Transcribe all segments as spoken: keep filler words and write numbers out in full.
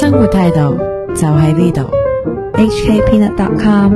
生活態度就喺呢度 H K Peanut dot com。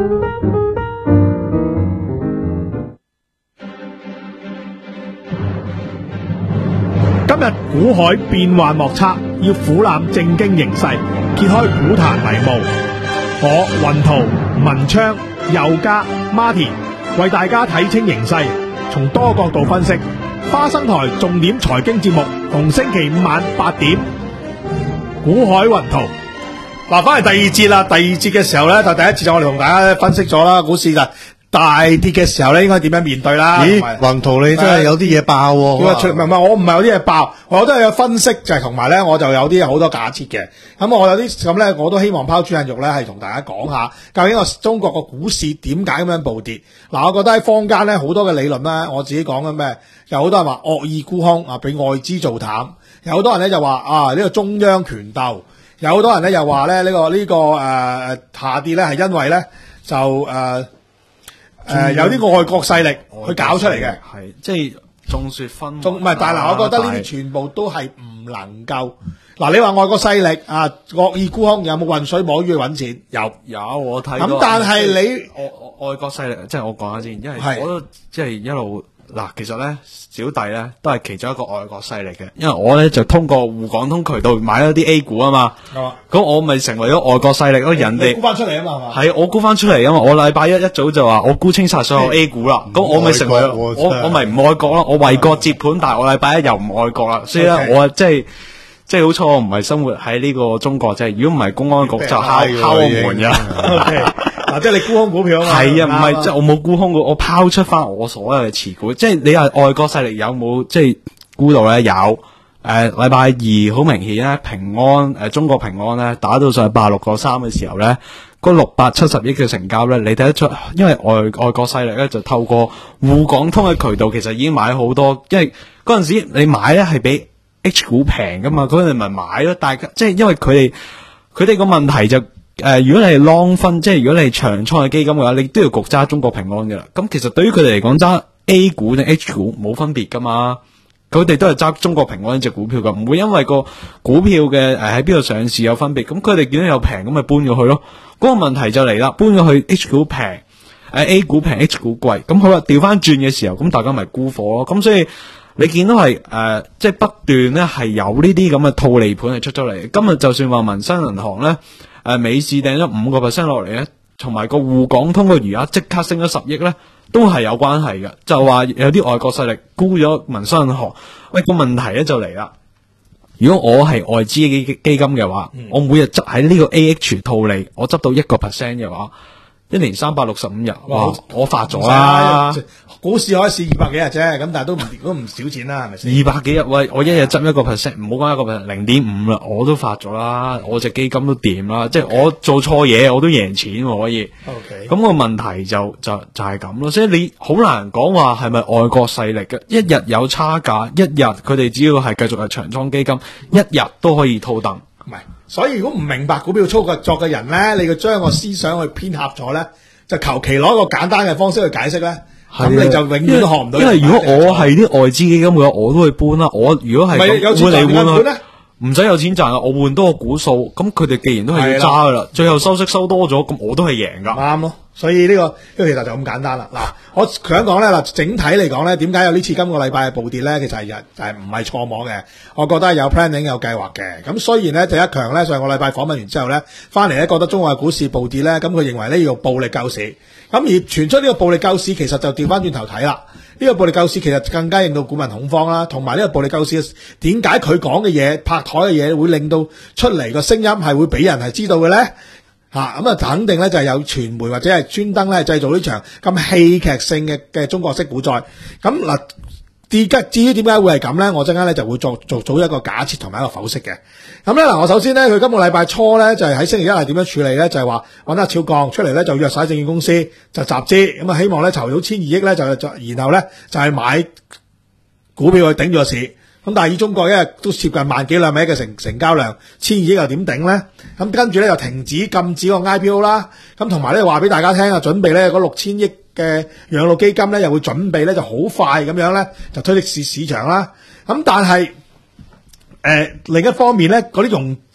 今日股海變幻莫測，要俯瞰正經形勢，揭開股壇迷霧。我雲圖、文昌、佑嘉、Martin 為大家睇清形勢，從多角度分析。花生台重點財經節目，逢星期五晚八點，股海雲圖。嗱，翻嚟第二節啦。第二節嘅時候咧，就第一節就我哋同大家分析咗啦，股市就大跌嘅時候咧，應該點樣面對啦？ 咦，雲圖你真係有啲嘢爆喎！ 佢話出唔係唔係，我唔係有啲嘢爆，我都係有分析，就係同埋咧，我就有啲好多假設嘅。咁我有啲咁咧，我都希望拋磚引玉咧，係同大家講下究竟個中國個股市點解咁樣暴跌。嗱，我覺得喺坊間咧好多嘅理論咧，我自己講緊咩？有好多人話惡意沽空啊，俾外資做淡；有好多人咧就話啊呢個中央權鬥；有好多人咧又話咧呢個呢個誒下跌咧係因為咧就誒。呃誒、呃，有啲外國勢力去搞出嚟嘅， 係即係眾說紛紜。 唔係，但係嗱，我覺得呢啲全部都係唔能夠。嗱，你話外國勢力啊，惡意沽空有冇渾水摸魚去搵錢？有有，我睇到。 咁但係你外外國勢力，即係我講下先，因為我都即係一路嗱，其實咧小弟咧都係其中一個外國勢力嘅，因為我咧就通過滬港通渠道買咗啲 A 股啊嘛。咁、哦、我咪成為咗外國勢力咯，人哋沽翻出嚟啊嘛，係嘛？ 係我沽翻出嚟啊嘛，我禮拜一一早就話我沽清晒所有 A 股啦，咁我咪成為我我咪唔愛國咯，我為國接盤，但係我禮拜一又唔愛國啦，所以咧、okay. 我即係即係好彩我唔係生活喺呢個中國，即係如果唔係公安局就敲敲我門噶。 Okay. 嗱，即係你沽空股票啊嘛？ 係啊，唔係即係我冇沽空過，我拋出翻我所有嘅持股。即係你話外國勢力有冇即係沽到咧？有。誒、呃，禮拜二好明顯咧，平安誒、呃，中國平安咧打到上八六個三嘅時候咧，嗰六百七十億嘅成交咧，你睇得出，因為外外國勢力咧就透過滬港通嘅渠道，其實已經買好多。因為嗰陣時你買咧係比 H 股平噶嘛，嗰陣咪買咯。大家即係因為佢哋佢哋個問題就。誒、呃，如果你係 long 分，即係如果你係長倉嘅基金嘅話，你都要焗揸中國平安嘅啦。咁其實對於佢哋嚟講，揸 A 股定 H 股冇分別噶嘛。佢哋都係揸中國平安呢隻股票噶，唔會因為個股票嘅誒喺邊度上市有分別。咁佢哋見到有平，咁咪搬咗去咯。嗰、那個問題就嚟啦，搬咗去 H 股平，誒 A 股平 H 股貴。咁好啦，調翻轉嘅時候，咁大家咪沽貨咯。咁所以你見到係誒、呃，即係不斷咧係有呢啲咁嘅套利盤係出咗嚟。今日就算話民生銀行咧。誒、呃，美市掟咗五個 percent 落嚟咧，同埋個滬港通個餘額即刻升咗十億咧，都係有關係嘅。就話有啲外國勢力沽咗民生銀行，喂，個問題咧就嚟啦。如果我係外資基基金嘅話，嗯、我每日執喺呢個 A H 套利，我執到一個 percent 嘅話，一年三百六十五日，哇！我發咗啦。 股市可以試二百幾日啫，咁但係都唔都唔少錢啦，係咪先？ 二百幾日，喂，我一日執一個 percent， 唔好講一個 percent， 零點五啦，我都發咗啦，我隻基金都掂啦，即係我做錯嘢我都贏錢可以。 OK， 咁個問題就就就係咁咯，所以你好難講話係咪外國勢力嘅，一日有差價，一日佢哋只要係繼續係長倉基金，一日都可以套戥。 唔係，所以如果唔明白股票操作嘅人咧，你要將個思想去偏狹咗咧，就求其攞一個簡單嘅方式去解釋咧。咁你就永遠都學唔到。因為如果我係啲外資基金嘅話，我都會搬啦。我如果係換嚟換去，唔使有錢賺啊！我換多個股數，咁佢哋既然都係要揸噶啦，最後收息收多咗，咁我都係贏噶。啱咯， 所以呢、這個呢、這個其實就咁簡單啦。嗱，我想講咧嗱，整體嚟講咧，點解有呢次今個禮拜嘅暴跌咧？其實係就係唔係錯摸嘅，我覺得係有 planning 有計劃嘅。咁雖然咧，第一強咧上個禮拜訪問完之後咧，翻嚟咧覺得中國嘅股市暴跌咧，咁佢認為咧要用暴力救市。咁而傳出呢個暴力救市，其實就調翻轉頭睇啦。呢、這個暴力救市其實更加令到股民恐慌啦，同埋呢個暴力救市點解佢講嘅嘢、拍台嘅嘢會令到出嚟個聲音係會俾人係知道嘅咧？吓咁啊，肯定咧就係有傳媒或者係專登咧製造呢場咁戲劇性嘅嘅中國式股災。咁嗱，至於點解會係咁咧？我陣間咧就會作做做一個假設同埋一個剖析嘅。咁咧嗱，我首先咧佢今個禮拜初咧就係、是、喺星期一係點樣處理咧？就係話揾阿超鋼出嚟咧就約晒證券公司就集資，咁啊希望咧籌到千二億咧就就然後咧就係、是、買股票去頂住個市。咁但係以中國一日都接近萬幾兩萬億嘅成成交量，千二億又點頂咧？咁跟住咧又停止禁止個 I P O 啦，咁同埋咧話俾大家聽啊，準備咧嗰六千億嘅養老基金咧又會準備咧就好快咁樣咧就推出市市場啦。咁但係誒、呃、另一方面咧嗰啲融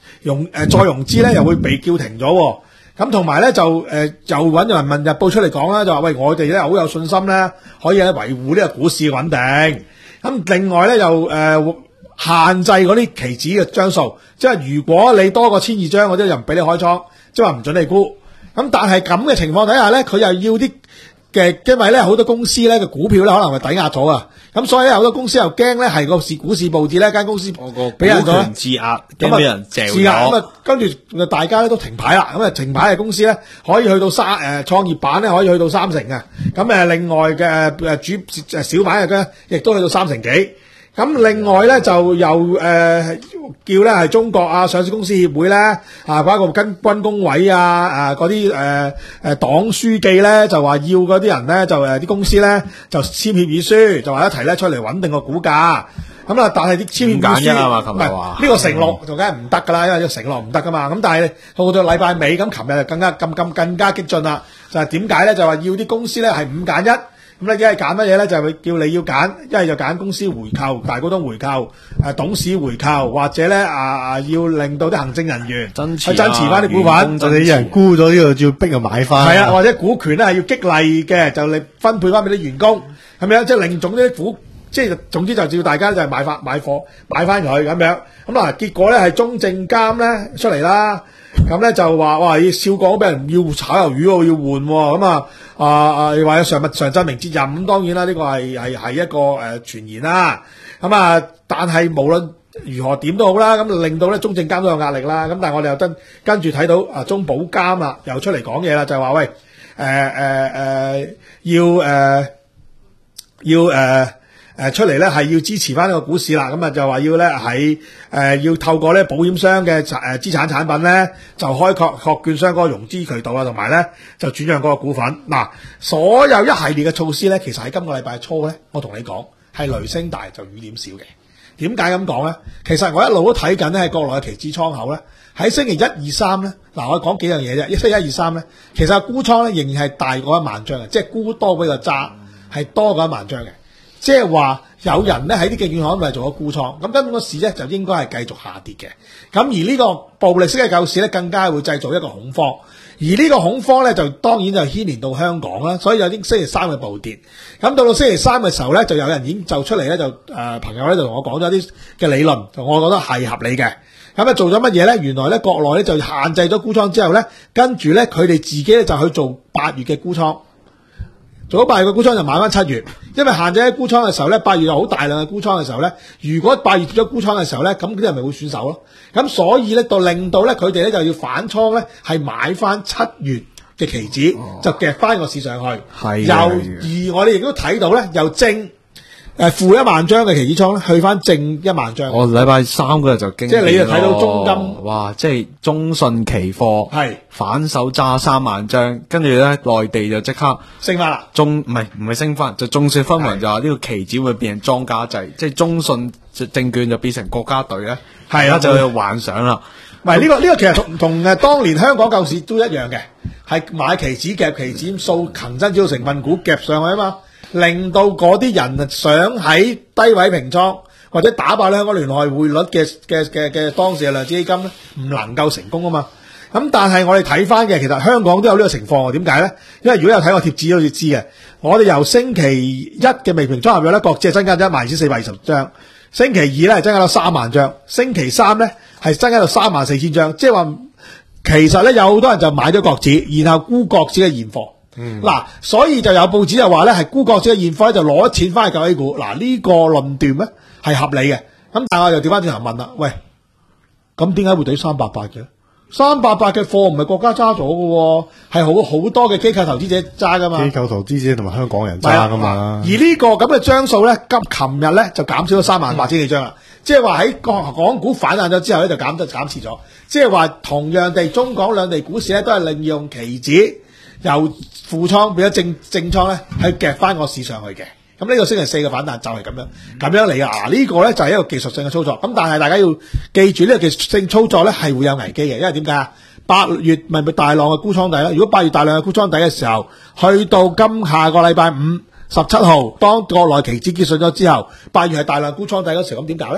融誒、呃、再融資咧又會被叫停咗喎。咁同埋咧就誒、呃、又揾人民日報出嚟講啦，就話喂，我哋咧好有信心咧，可以咧維護呢個股市嘅穩定。咁另外咧又誒、呃、限制嗰啲期指嘅張數，即係如果你多過千二張嗰啲，又唔俾你開倉，即係話唔准你沽。咁但係咁嘅情況底下咧，佢又要啲嘅，因為咧好多公司咧嘅股票咧可能係抵押咗啊。咁所以咧好多公司又驚咧係個市股市暴跌呢間公司俾人咗質押，驚俾人嚼質押咁啊，跟住大家咧都停牌啦。咁啊停牌嘅公司咧可以去到三誒創業板咧可以去到三成嘅。咁誒另外嘅誒主誒小板嘅亦都去到三成幾。咁另外咧就又誒、呃、叫咧係中國啊上市公司協會咧啊包括跟軍工委啊嗰啲誒誒黨書記咧就話要嗰啲人咧就誒啲、呃、公司咧就簽協議書，就話一提咧出嚟穩定個股價。咁啊但係啲簽協議書唔係呢個承諾就梗係唔得㗎啦，因為呢個承諾唔得㗎嘛。咁但係到到禮拜尾咁，琴日就更加咁咁更加激進啦。就係點解咧？就話要啲公司咧係五揀一。咁咧，一係揀乜嘢咧？就係、是、叫你要揀，一係就揀公司回購、大股東回購、誒、啊、董事回購，或者咧啊要令到啲行政人員增持、啊、 去增持翻啲股份， 就你有人沽咗呢個，要逼佢買翻。 係啊，或者股權咧係要激勵嘅，就你分配翻俾啲員工，係咪啊？即係令總啲股，即係總之就叫大家就係買翻買貨買翻佢咁樣。咁嗱，結果咧係中證監咧出嚟啦。咁咧就話哇，要少講俾人要炒魷魚喎，要換喎，咁啊啊啊，話有上上真名接任，咁當然啦，呢、這個係係係一個誒、呃、傳言啦。咁啊，但係無論如何點都好啦，咁令到咧中證監都有壓力啦。咁但係我哋又跟跟住睇到啊中保監啦，又出嚟講嘢啦，就係、是、話喂誒誒誒要誒、呃、要誒。呃誒出嚟咧係要支持翻呢個股市啦，咁啊就話要咧喺誒要透過咧保險商嘅誒資產產品咧就開確確券商嗰個融資渠道啊，同埋咧就轉讓嗰個股份。嗱，所有一系列嘅措施咧，其實喺今個禮拜初咧，我同你講係雷聲大就雨點少嘅。點解咁講咧？其實我一路都睇緊咧喺國內嘅期指倉口咧，喺星期一二三咧，嗱我講幾樣嘢啫。星期一二三咧，其實沽倉咧仍然係大過一萬張嘅，即係沽多過個揸係多過一萬張嘅。即係話有人咧喺啲證券行度做咗沽倉，咁根本個市咧就應該係繼續下跌嘅。咁而呢個暴力式嘅救市咧，更加會製造一個恐慌。而呢個恐慌咧，就當然就牽連到香港啦。所以有啲星期三嘅暴跌。咁到到星期三嘅時候咧，就有人已經就出嚟咧，就誒、呃、朋友咧就同我講咗啲嘅理論，就我覺得係合理嘅。咁啊做咗乜嘢咧？原來咧國內咧就限制咗沽倉之後咧，跟住咧佢哋自己咧就去做八月嘅沽倉。做咗八月嘅沽倉就買翻七月，因為限制喺沽倉嘅時候咧，八月有好大量嘅沽倉嘅時候咧，如果八月跌咗沽倉嘅時候咧，咁啲人咪會損手咯。咁所以咧，就令到咧佢哋咧就要反倉咧，係買翻七月嘅期指，哦、就夾翻個市上去。係又而我哋亦都睇到咧，由正誒負一萬張嘅期指倉咧，去翻正一萬張。 我禮拜三嗰日就經， 即係你就睇到中金， 哇！即係中信期貨係反手揸三萬張，跟住咧內地就即刻升翻啦。 中唔係唔係升翻，就眾說紛紜就話呢個期指會變成莊家制，即係中信證券就變成國家隊咧。係啊，就去幻想啦。 唔係呢個呢、這個其實同同誒當年香港救市都一樣嘅，係買期指夾期指，掃恒生指數成分股夾上去啊嘛。令到嗰啲人想喺低位平倉或者打爆香港聯繫匯率嘅嘅嘅嘅當時嘅量子基金咧，唔能夠成功啊嘛。咁但係我哋睇翻嘅，其實香港都有呢個情況。點解咧？因為如果有睇過貼紙都好似知嘅，我哋由星期一嘅未平倉合約咧，各自係增加咗一萬二千四百二十張，星期二咧係增加到三萬張，星期三咧係增加到三萬四千張。即係話其實咧有好多人就買咗國指，然後沽國指嘅現貨。嗱、嗯，所以就有報紙就話咧，係沽國指嘅現貨咧就攞錢翻去救 A 股。嗱，呢個論斷咧係合理嘅。咁但係我又調翻轉頭問啦，喂，咁點解會抵三百八嘅？三百八嘅貨唔係國家揸咗嘅，係好好多嘅機構投資者揸噶嘛？機構投資者同埋香港人揸噶嘛？ 而呢個咁嘅張數咧，今琴日咧就減少咗三萬八千幾張啦。即係話喺港港股反彈咗之後咧，就減得減持咗。即係話同樣地，中港兩地股市咧都係利用期指。由負倉變咗正正倉咧，係夾翻個市上去嘅。咁呢個星期四嘅反彈就係咁樣咁樣嚟嘅。啊，呢個咧就係一個技術性嘅操作。咁但係大家要記住呢個技術性操作咧係會有危機嘅，因為點解啊？八月咪咪大浪嘅沽倉底啦。如果八月大量嘅沽倉底嘅時候，去到今下個禮拜五十七號，當國內期指結算咗之後，八月係大量沽倉底嗰時候，咁點搞咧？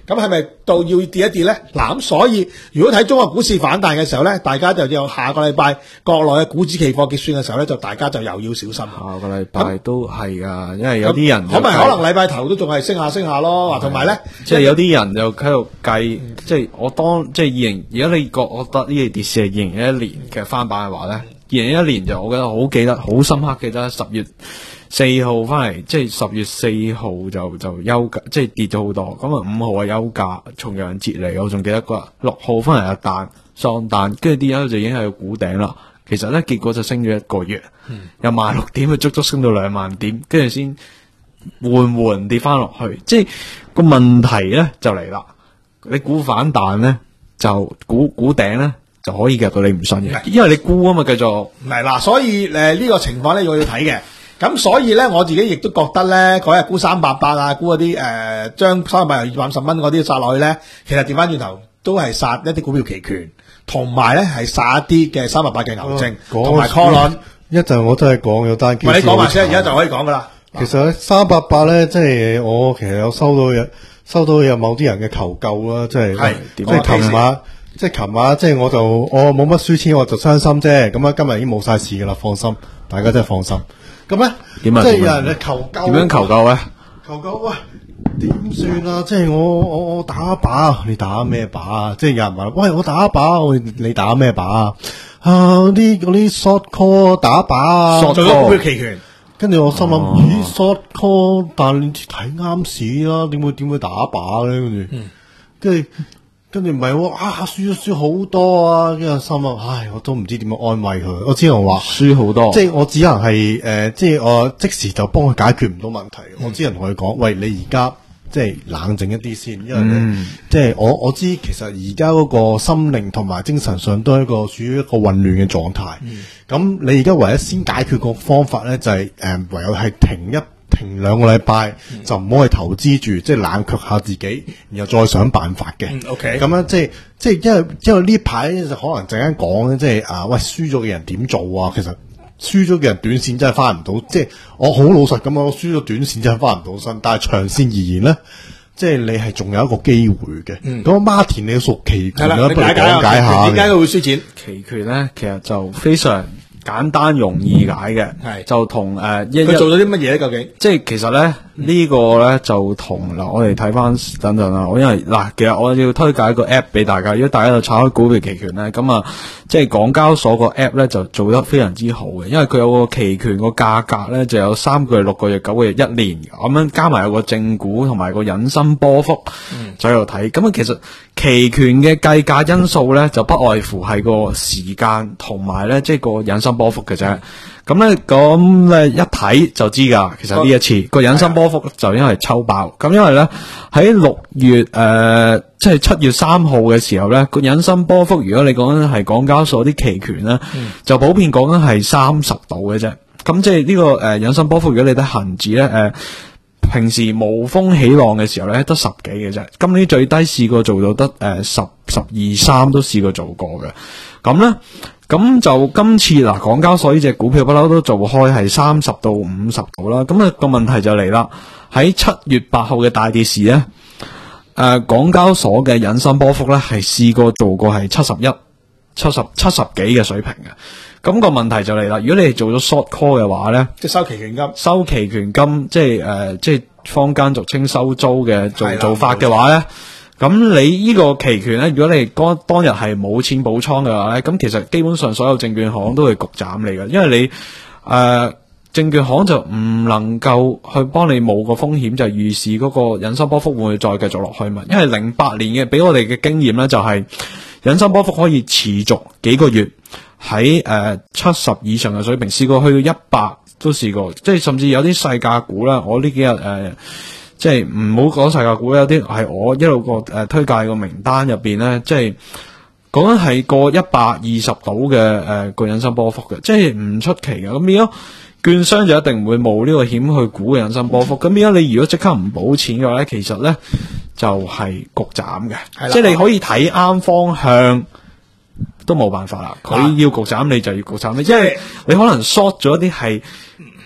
咁係咪到要跌一跌咧？嗱，咁所以如果睇中國股市反彈嘅時候咧，大家就有下個禮拜國內嘅股指期貨結算嘅時候咧，就大家就又要小心。下個禮拜都係噶，因為有啲人可咪可能禮拜頭都仲係升下升下咯，同埋咧， 即係有啲人就喺度計，即係我當即係二零，如果你覺覺得呢個跌市係二零一一年嘅翻版嘅話咧，二零一一年就我覺得好記得，好深刻記得十月四號翻嚟，即係十月四號就就休假，即係跌咗好多。咁啊五號係休假，重陽節嚟，我仲記得嗰日六號翻嚟一彈雙彈，跟住啲人就已經係估頂啦。其實咧結果就升咗一個月，嗯、由萬六點去足足升到兩萬點，跟住先緩緩跌翻落去。即係個問題咧就嚟啦，你估反彈咧就估估頂咧就可以夾到你唔信嘅，因為你估啊嘛，繼續唔係啦。所以誒呢、呃這個情況咧我要睇嘅。咁所以咧，我自己亦都覺得咧，嗰日沽三百八啊，沽嗰啲誒，將三百八由二百五十蚊嗰啲殺落去咧，其實調翻轉頭都係殺一啲股票期權，同埋咧係殺一啲嘅三百八嘅牛證，同埋 call 輪。 一陣我真係講有單。 唔係你講埋先，而家就可以講噶啦。 其實咧，三百八咧，即係我其實有收到有收到有某啲人嘅求救啦，即係即係琴晚，即係琴晚，即係我就我冇乜輸錢，我就傷心啫。咁啊，今日已經冇晒事噶啦，放心，大家真係放心。咁咧，即係有人嚟求救， 點樣求救咧？ 求救喂，點算啊？即係我我我打靶，你打咩靶啊？即係有人話，喂，我打靶，你打咩靶啊？啊，啲嗰啲 short call 打靶， 做咗股票期權。 跟住我心諗，咦 short call，但係你睇啱市啦，點會點會打靶咧？跟住，跟住。跟住唔係喎，啊輸咗輸好多啊！跟住心諗，唉，我都唔知點樣安慰佢。我只能話輸好多， 即係我只能係誒、呃，即係我即時就幫佢解決唔到問題。嗯、我只能同佢講，喂，你而家即係冷靜一啲先，因為、嗯、即係我我知其實而家嗰個心靈同埋精神上都係一個屬於一個混亂嘅狀態。咁、嗯、你而家唯一先解決個方法咧，就係、是、誒、呃、唯有係停一。停兩個禮拜、嗯、就唔好去投資住，即係冷卻下自己，然後再想辦法嘅。 嗯、OK， 咁樣即係即係因為因為呢排就可能陣間講咧，即係啊喂，輸咗嘅人點做啊？其實輸咗嘅人短線真係翻唔到，即係我好老實咁，我輸咗短線真係翻唔到身。但係長線而言咧，即係你係仲有一個機會嘅。咁、嗯、Martin 你屬期權咧，不如講解下點解佢會輸錢？ 期權咧，其實就非常簡單容易解嘅，係就同誒，佢、 呃、做咗啲乜嘢咧？究竟即係其實咧呢、嗯呢個咧就同嗱，我哋睇翻等陣啦。我因為嗱，其實我要推介一個 app 俾大家，如果大家就炒開股票期權咧，咁啊，即係港交所個 app 咧就做得非常之好嘅，因為佢有個期權個價格咧就有三個月、六個月、九個月、一年咁樣，加埋有個正股同埋個引伸波幅，嗯，就喺度睇。咁啊，其實期權嘅計價因素咧就不外乎係個時間同埋咧即係個引伸波幅嘅啫。咁咧咁咧一睇就知噶，其實呢一次個引伸波幅就因為抽爆。咁因為咧喺六月誒即係七月三號嘅時候咧個引伸波幅，如果你講緊係港交所啲期權咧，嗯、就普遍講緊係三十度嘅啫。咁即係呢個誒引伸波幅，如果你睇恒指咧誒平時無風起浪嘅時候咧得十幾嘅啫。今年最低試過做到得誒十十二三都試過做過嘅。咁咧。咁就今次嗱，港交所呢隻股票不嬲都做開係三十到五十度啦。咁啊個問題就嚟啦，喺七月八號嘅大跌市咧，誒、呃、港交所嘅引伸波幅咧係試過做過係七十一、七十七十幾嘅水平嘅。咁、個問題就嚟啦，如果你係做咗 short call 嘅話咧， 即係收期權金， 收期權金，即係誒、呃、即係坊間俗稱收租嘅做做法嘅話咧。咁你呢個期權咧，如果你當當日係冇錢補倉嘅話咧，咁其實基本上所有證券行都會焗斬你嘅，因為你誒、呃、證券行就唔能夠去幫你冒個風險，就係預示嗰個引伸波幅會唔會再繼續落去嘛？因為零八年嘅俾我哋嘅經驗咧，就係引伸波幅可以持續幾個月喺誒七十以上嘅水平，試過去到一百都試過，即係甚至有啲細價股啦，我呢幾日誒。呃即係唔好講世界股，有啲係我一路個誒推介個名單入邊咧，即係講緊係過一百二十度嘅誒個引伸波幅嘅，即係唔出奇嘅。咁變咗券商就一定唔會冒呢個險去估嘅引伸波幅。咁變咗你如果即刻唔補錢嘅話咧，其實咧就係焗斬嘅，即係你可以睇啱方向都冇辦法啦。佢要焗斬你就要焗斬你，即係你可能 short 咗啲係。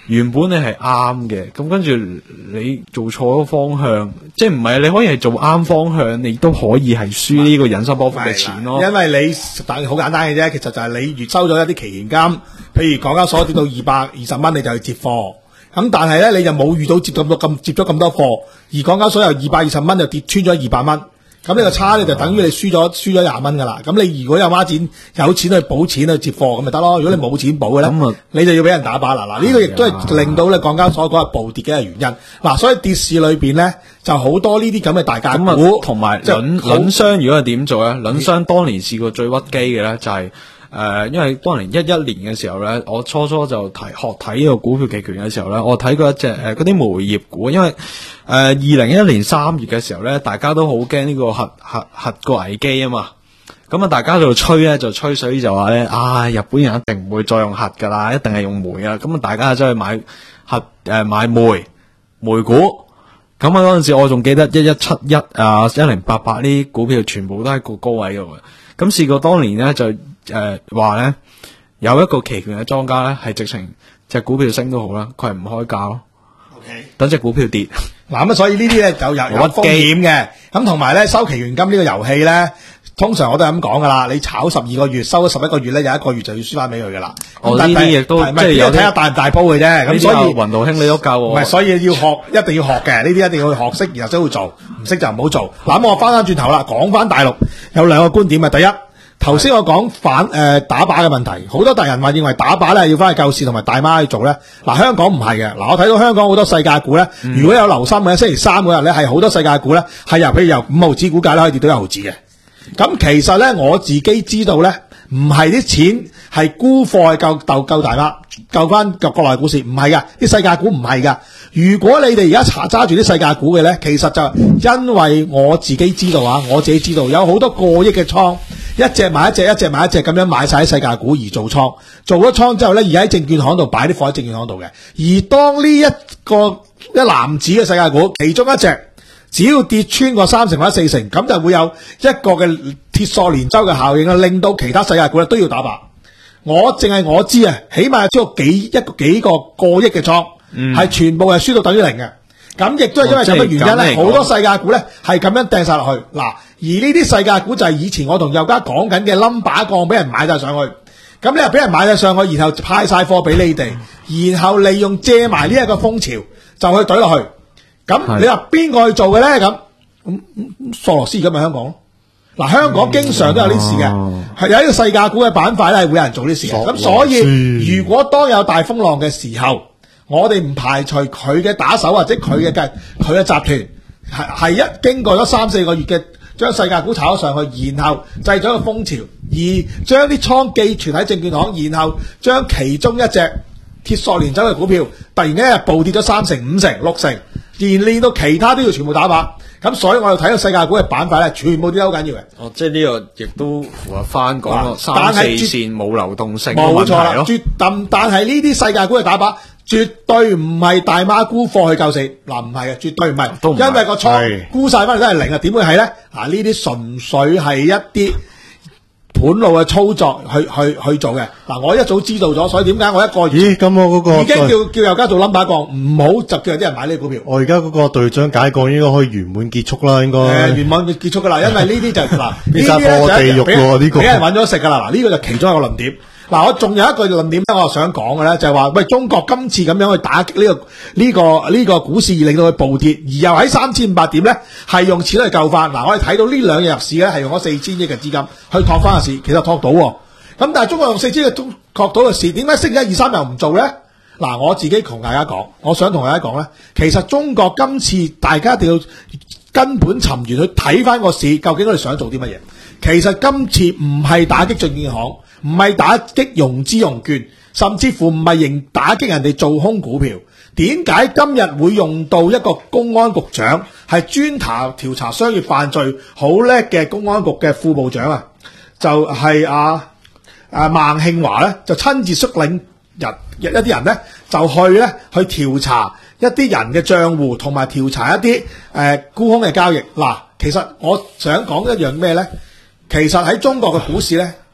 原本你係啱嘅，咁跟住你做錯咗方向，即係唔係你可以係做啱方向，你都可以係輸呢個引申波幅嘅錢咯。 因為你但好簡單嘅啫，其實就係你月收咗一啲期權金，譬如港交所跌到二百二十蚊，你就去接貨。咁但係咧，你就冇遇到接咁多咁接咗咁多貨，而港交所由二百二十蚊就跌穿咗二百蚊，咁呢個差咧就等於你輸咗輸咗廿蚊噶啦。咁你如果有孖展有錢去補錢去接貨咁咪得咯。如果你冇錢補嘅咧， 咁啊你就要俾人打靶啦。嗱，呢個亦都係令到你港交所嗰日暴跌嘅一個原因。嗱，所以跌市裏邊咧就好多呢啲咁嘅大價股， 同埋即係輪輪商如果係點做咧？輪商當年試過最屈機嘅咧就係、是。誒、呃，因為當年一一年嘅時候咧，我初初就睇學睇呢個股票期權嘅時候咧，我睇過一隻誒嗰啲煤業股，因為誒二零一一年三月嘅時候咧，大家都好驚呢個核核核個危機啊嘛，咁啊大家就吹咧就吹水就話咧，啊日本人一定唔會再用核噶啦，一定係用煤啊，咁啊大家就走去買核誒、呃、買煤煤股，咁啊嗰陣時我仲記得一一七一啊一零八八呢啲股票全部都喺個高位嘅，咁試過當年咧就。誒，話咧、呃、有一個期權嘅莊家咧，係直情隻股票升都好啦，佢係唔開價咯。 OK， 等隻股票跌。 嗱咁啊，所以呢啲咧就有有風險嘅。咁同埋咧收期權金呢個遊戲咧，通常我都係咁講噶啦。你炒十二個月，收咗十一個月咧，有一個月就要輸翻俾佢噶啦。 我呢啲亦都即係有睇下大唔大煲嘅啫。咁所以雲道兄你都教我。 唔係，所以要學，一定要學嘅。呢啲一定要學識，然後先會做。唔識就唔好做。嗱咁我翻翻轉頭啦，講翻大陸有兩個觀點啊。第一。頭先我講反誒、呃、打靶嘅問題，好多大人話認為打靶咧要翻去救市同埋大媽去做咧。嗱，香港唔係嘅。嗱，我睇到香港好多世界股咧，嗯、如果有留心嘅，星期三嗰日咧係好多世界股咧係由譬如由五毫子股價咧可以跌到一毫子嘅。咁其實咧我自己知道咧，唔係啲錢係沽貨去救救救大媽，救翻個國內股市，唔係噶，啲世界股唔係噶。如果你哋而家查揸住啲世界股嘅咧，其實就因為我自己知道啊，我自己知道有好多過億嘅倉。一隻買一隻，一隻買一隻咁樣買晒啲世界股而做倉，做咗倉之後咧，而喺證券行度擺啲貨喺證券行度嘅。而當呢一個一籃子嘅世界股，其中一隻只要跌穿個三成或者四成，咁就會有一個嘅鐵鎖連舟嘅效應啊，令到其他世界股咧都要打靶。我淨係我知啊，起碼超過幾一個幾個過億嘅倉，係、嗯、全部係輸到等於零嘅。咁亦都係因為咁嘅原因咧，好多世界股咧係咁樣掟晒落去。嗱，而呢啲世界股就係以前我同右家講緊嘅冧把降俾人買晒上去。咁你又俾人買晒上去，然後派晒貨俾你哋，然後利用借埋呢一個風潮就去懟落去。咁你話邊個去做嘅咧？咁咁索羅斯而家咪香港咯。嗱，香港經常都有啲事嘅，係有呢個世界股嘅板塊咧，係會有人做啲事嘅。咁所以如果當有大風浪嘅時候，我哋唔排除佢嘅打手或者佢嘅計佢嘅集團係係一經過咗三四個月嘅將世界股炒咗上去，然後製咗個風潮，而將啲倉寄存喺證券行，然後將其中一隻鐵鎖連舟嘅股票突然間一日暴跌咗三成、五成、六成，連連到其他都要全部打靶。咁所以我哋睇到世界股嘅板塊咧，全部都好緊要嘅。 哦，即係呢個亦都符合翻講個三四線冇流動性嘅冇問題錯啦，絕但但係呢啲世界股嘅打靶，絕對唔係大媽沽貨去救市。嗱，唔係嘅，絕對唔係，因為個倉沽晒翻嚟都係零啊，點會係咧？啊，呢啲純粹係一啲盤路嘅操作去去去做嘅。嗱，我一早知道咗，所以點解我一個月咦？咁我嗰個已經叫叫右家做 number 降，唔好就叫啲人買呢啲股票。 我而家嗰個隊長解降應該可以圓滿結束啦，應該誒圓滿結束噶啦，因為呢啲就嗱呢啲咧就俾人俾人揾咗食噶啦。嗱，呢個就其中一個論點。嗱，我仲有一個論點咧，我想講嘅咧就係話，喂，中國今次咁樣去打擊呢個呢個呢個股市，而令到佢暴跌，而又喺三千五百點咧，係用錢去救翻。嗱，我哋睇到呢兩日入市咧，係用咗四千億嘅資金去托翻個市，其實托到。咁但係中國用四千億托到嘅市，點解星期一二三又唔做咧？嗱，我自己同大家講，我想同大家講咧，其實中國今次大家一定要根本尋源去睇翻個市，究竟我哋想做啲乜嘢？其實今次唔係打擊證券行，唔係打擊融資融券，甚至乎唔係認打擊人哋做空股票。點解今日會用到一個公安局長係專查調查商業犯罪好叻嘅公安局嘅副部長啊？就係阿阿孟慶華咧，就親自率領人一啲人咧，就去咧去調查一啲人嘅賬戶，同埋調查一啲誒沽空嘅交易。嗱，其實我想講一樣咩咧？其實喺中國嘅股市咧，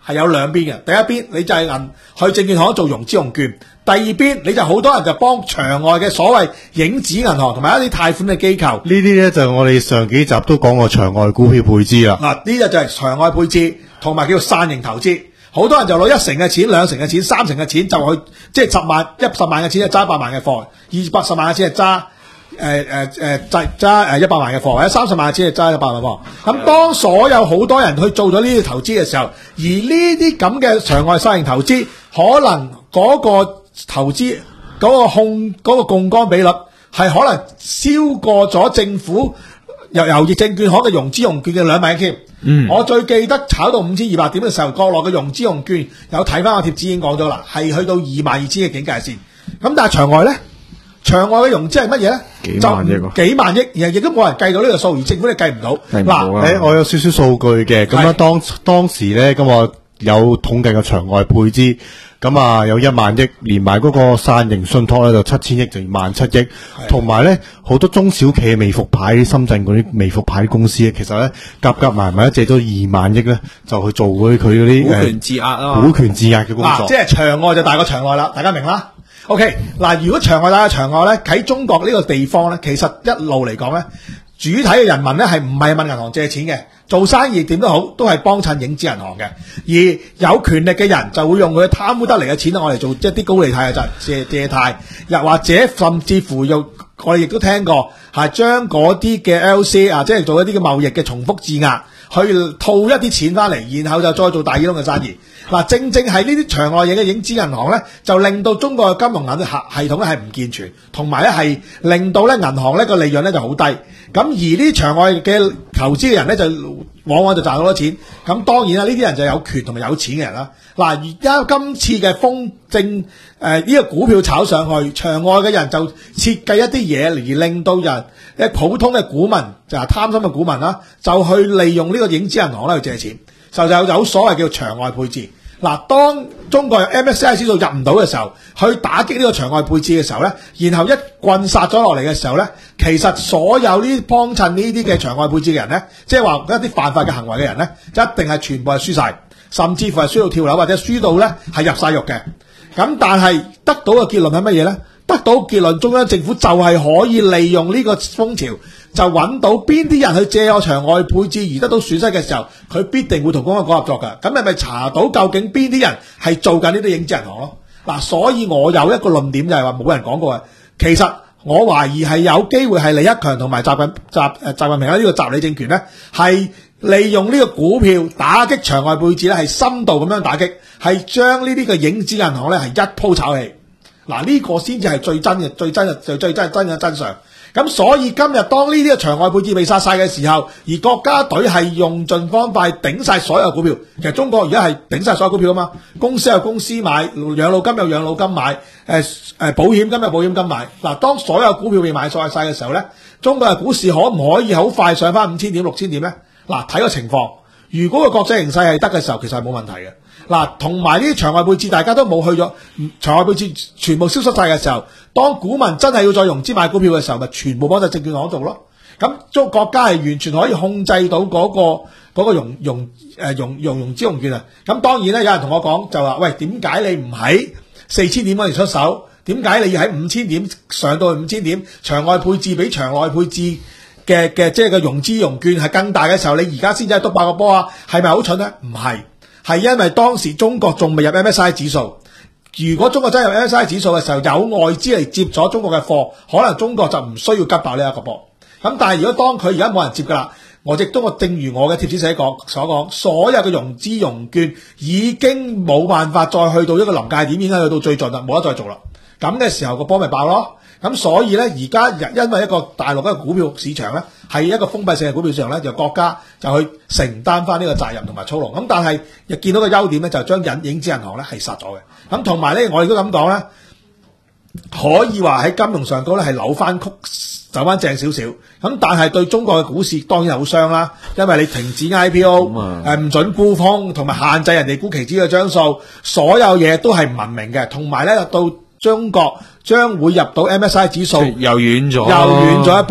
係有兩邊嘅。第一邊你就係銀去證券行做融資融券，第二邊你就好多人就幫場外嘅所謂影子銀行同埋一啲貸款嘅機構。 呢啲咧就我哋上幾集都講過場外股票配資啦。 嗱，呢隻就係場外配資，同埋叫做散型投資。好多人就攞一成嘅錢、兩成嘅錢、三成嘅錢就去，即係十萬、一十萬嘅錢就揸一百萬嘅貨，二百十萬嘅錢就揸誒誒誒揸揸誒一百萬嘅貨，或者三十萬嘅錢就揸一百萬嘅貨。咁當所有好多人去做咗呢啲投資嘅時候，而呢啲咁嘅場外散型投資，可能嗰個投資嗰個控嗰個槓桿比率係可能超過咗政府由郵業證券行嘅融資融券嘅兩萬億添。嗯，我最記得炒到五千二百點嘅時候，國內嘅融資融券有睇翻個貼紙已經講咗啦，係去到二萬二千嘅警戒線。咁但係場外咧，場外嘅融資係乜嘢咧？ 幾萬億啊！ 幾萬億，而亦都冇人計到呢個數，而政府你計唔到。 嗱， 誒，我有少少數據嘅，咁樣當當時咧，咁我有統計嘅場外配資。咁啊，有一萬億，連埋嗰個散型信託咧就七千億，就萬七億，同埋咧好多中小企未復牌，深圳嗰啲未復牌公司咧，其實咧夾夾埋埋借咗二萬億咧，就去做佢佢嗰啲股權質押啊， 股權質押嘅工作。 啊、即係場外就大過場內啦，大家明啦。OK，嗱，如果場外大過場外咧，喺中國呢個地方咧，其實一路嚟講咧，主體嘅人民咧係唔係問銀行借錢嘅。做生意點都好，都係幫襯影子銀行嘅，而有權力嘅人就會用佢貪污得嚟嘅錢我嚟做一啲高利貸嘅借借貸，又或者甚至乎用我哋亦都聽過係將嗰啲嘅 L C 啊，即係做一啲嘅貿易嘅重複質押，去套一啲錢翻嚟，然後就再做大耳窿嘅生意。嗱，正正係呢啲場外嘢嘅影子銀行咧，就令到中國嘅金融銀系系統咧係唔健全，同埋咧係令到咧銀行咧個利潤咧就好低。咁而呢啲場外嘅投資嘅人咧，就往往就賺好多錢。咁當然啦，呢啲人就有權同埋有錢嘅人啦。嗱，而家今次嘅風正誒呢個股票炒上去，場外嘅人就設計一啲嘢而令到人誒普通嘅股民就係貪心嘅股民啦，就去利用呢個影子銀行咧去借錢。就就有所謂叫場外配置。嗱，當中國有 M S C I 指數入唔到嘅時候，去打擊呢個場外配置嘅時候咧，然後一棍殺咗落嚟嘅時候咧，其實所有呢啲幫襯呢啲嘅場外配置嘅人咧，即係話一啲犯法嘅行為嘅人咧，就一定係全部係輸晒，甚至乎係輸到跳樓或者輸到咧係入晒獄嘅。咁但係得到嘅結論係乜嘢咧？得到結論，中央政府就係可以利用呢個風潮，就揾到邊啲人去借我場外配置而得到損失嘅時候，佢必定會同公安局合作㗎。咁係咪查到究竟邊啲人係做緊呢啲影子銀行咯？嗱，所以我有一個論點就係話冇人講過嘅，其實我懷疑係有機會係李克強同埋習近習誒習近平呢個習李政權咧，係利用呢個股票打擊場外配置咧，係深度咁樣打擊，係將呢啲嘅影子銀行咧係一鋪炒起。嗱，呢個先至係最真嘅、最真嘅、最最真真嘅真相。咁所以今日當呢啲嘅場外配置被殺晒嘅時候，而國家隊係用盡方法頂晒所有股票。其實中國而家係頂晒所有股票啊嘛，公司有公司買，養老金有養老金買，誒誒保險金有保險金買。嗱，當所有股票被買晒嘅時候咧，中國嘅股市可唔可以好快上翻五千點、六千點咧？嗱，睇個情況。如果個國際形勢係得嘅時候，其實係冇問題嘅。嗱，同埋呢啲場外配置，大家都冇去咗，場外配置全部消失晒嘅時候，當股民真係要再融資買股票嘅時候，咪全部幫晒證券行做咯。咁中國家係完全可以控制到嗰、嗰個嗰個融融誒融融融資融券啊。咁當然咧，有人同我講就話：喂，點解你唔喺四千點嗰時出手？點解你要喺五千點上到去五千點？場外配置比場內配置嘅嘅即係個融資融券係更大嘅時候，你而家先至係篤爆個波啊？係咪好蠢咧？唔係。係因為當時中國仲未入 M S C I 指數，如果中國真係入 M S C I 指數嘅時候，有外資嚟接咗中國嘅貨，可能中國就唔需要急爆呢一個波。咁但係如果當佢而家冇人接㗎啦，我亦都我正如我嘅貼紙寫講所講，所有嘅融資融券已經冇辦法再去到一個臨界點，已經去到最盡啦，冇得再做啦。咁嘅時候個波咪爆咯。咁所以咧，而家因為一個大陸嘅股票市場咧，係一個封閉性嘅股票市場咧，就國家就去承擔翻呢個責任同埋操勞。咁但係亦見到個優點咧，就將影影子銀行咧係殺咗嘅。咁同埋咧，我亦都咁講咧，可以話喺金融上高咧係扭翻曲走翻正少少。咁但係對中國嘅股市當然係好傷啦，因為你停止 I P O， 誒唔準沽空，同埋限制人哋沽期指嘅張數，所有嘢都係唔文明嘅。同埋咧到中國將會入到 M S C I 指數， 又遠咗， 又遠咗一步。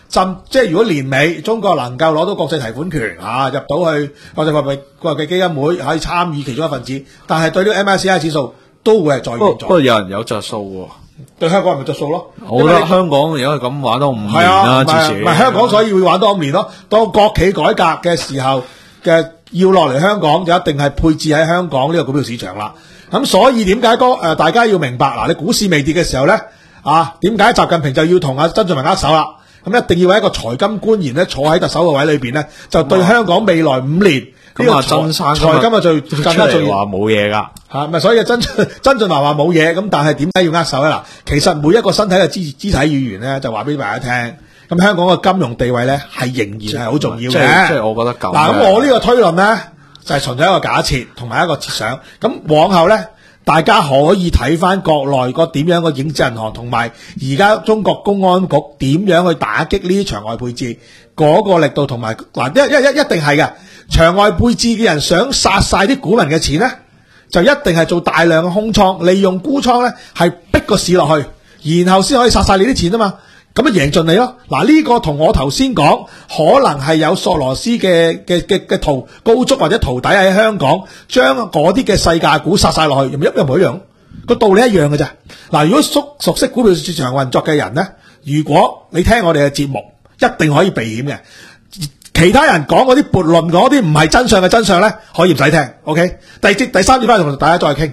甚即係如果年尾中國能夠攞到國際提款權啊，入到去國際貨幣國際基金會可以參與其中一份子，但係對呢個 M S C I 指數都會係再遠咗。 不過有人有着數喎。 對香港係咪着數咯？ 我覺得香港如果係咁玩多五年啦，至少唔係香港，所以會玩多五年咯。當國企改革嘅時候嘅要落嚟香港，就一定係配置喺香港呢個股票市場啦。咁所以點解嗰誒大家要明白嗱？你股市未跌嘅時候咧，啊點解習近平就要同阿曾俊文握手啦？咁一定要喺一個財金官員咧坐喺特首嘅位裏邊咧，就對香港未來五年。 咁啊，曾生財金啊最更加重要， 話冇嘢噶嚇，咪所以曾曾俊華話冇嘢，咁但係點解要握手咧？嗱，其實每一個身體嘅肢肢體語言咧，就話俾大家聽。咁香港嘅金融地位咧，係仍然係好重要嘅。 即係即係，我覺得咁。 嗱，咁我呢個推論咧，就係純粹一個假設同埋一個設想。咁往後咧，大家可以睇翻國內個點樣個影子銀行，同埋而家中國公安局點樣去打擊呢啲場外配置嗰個力度，同埋嗱，一一一一定係嘅。場外配置嘅人想殺晒啲股民嘅錢咧，就一定係做大量嘅空倉，利用沽倉咧係逼個市落去，然後先可以殺晒你啲錢啊嘛，咁啊贏盡你咯。嗱，呢個同我頭先講可能係有索羅斯嘅嘅嘅嘅徒高足或者徒弟喺香港將嗰啲嘅細價股殺晒落去，一一模一樣，個道理一樣嘅啫。嗱，如果熟熟悉股票市場運作嘅人咧，如果你聽我哋嘅節目，一定可以避險嘅。其他人講嗰啲悖論嗰啲唔係真相嘅真相咧，可以唔使聽。OK， 第節第三節翻嚟同大家再傾。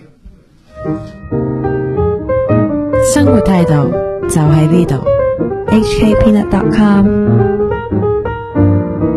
生活態度就喺呢度。H K Peanut dot com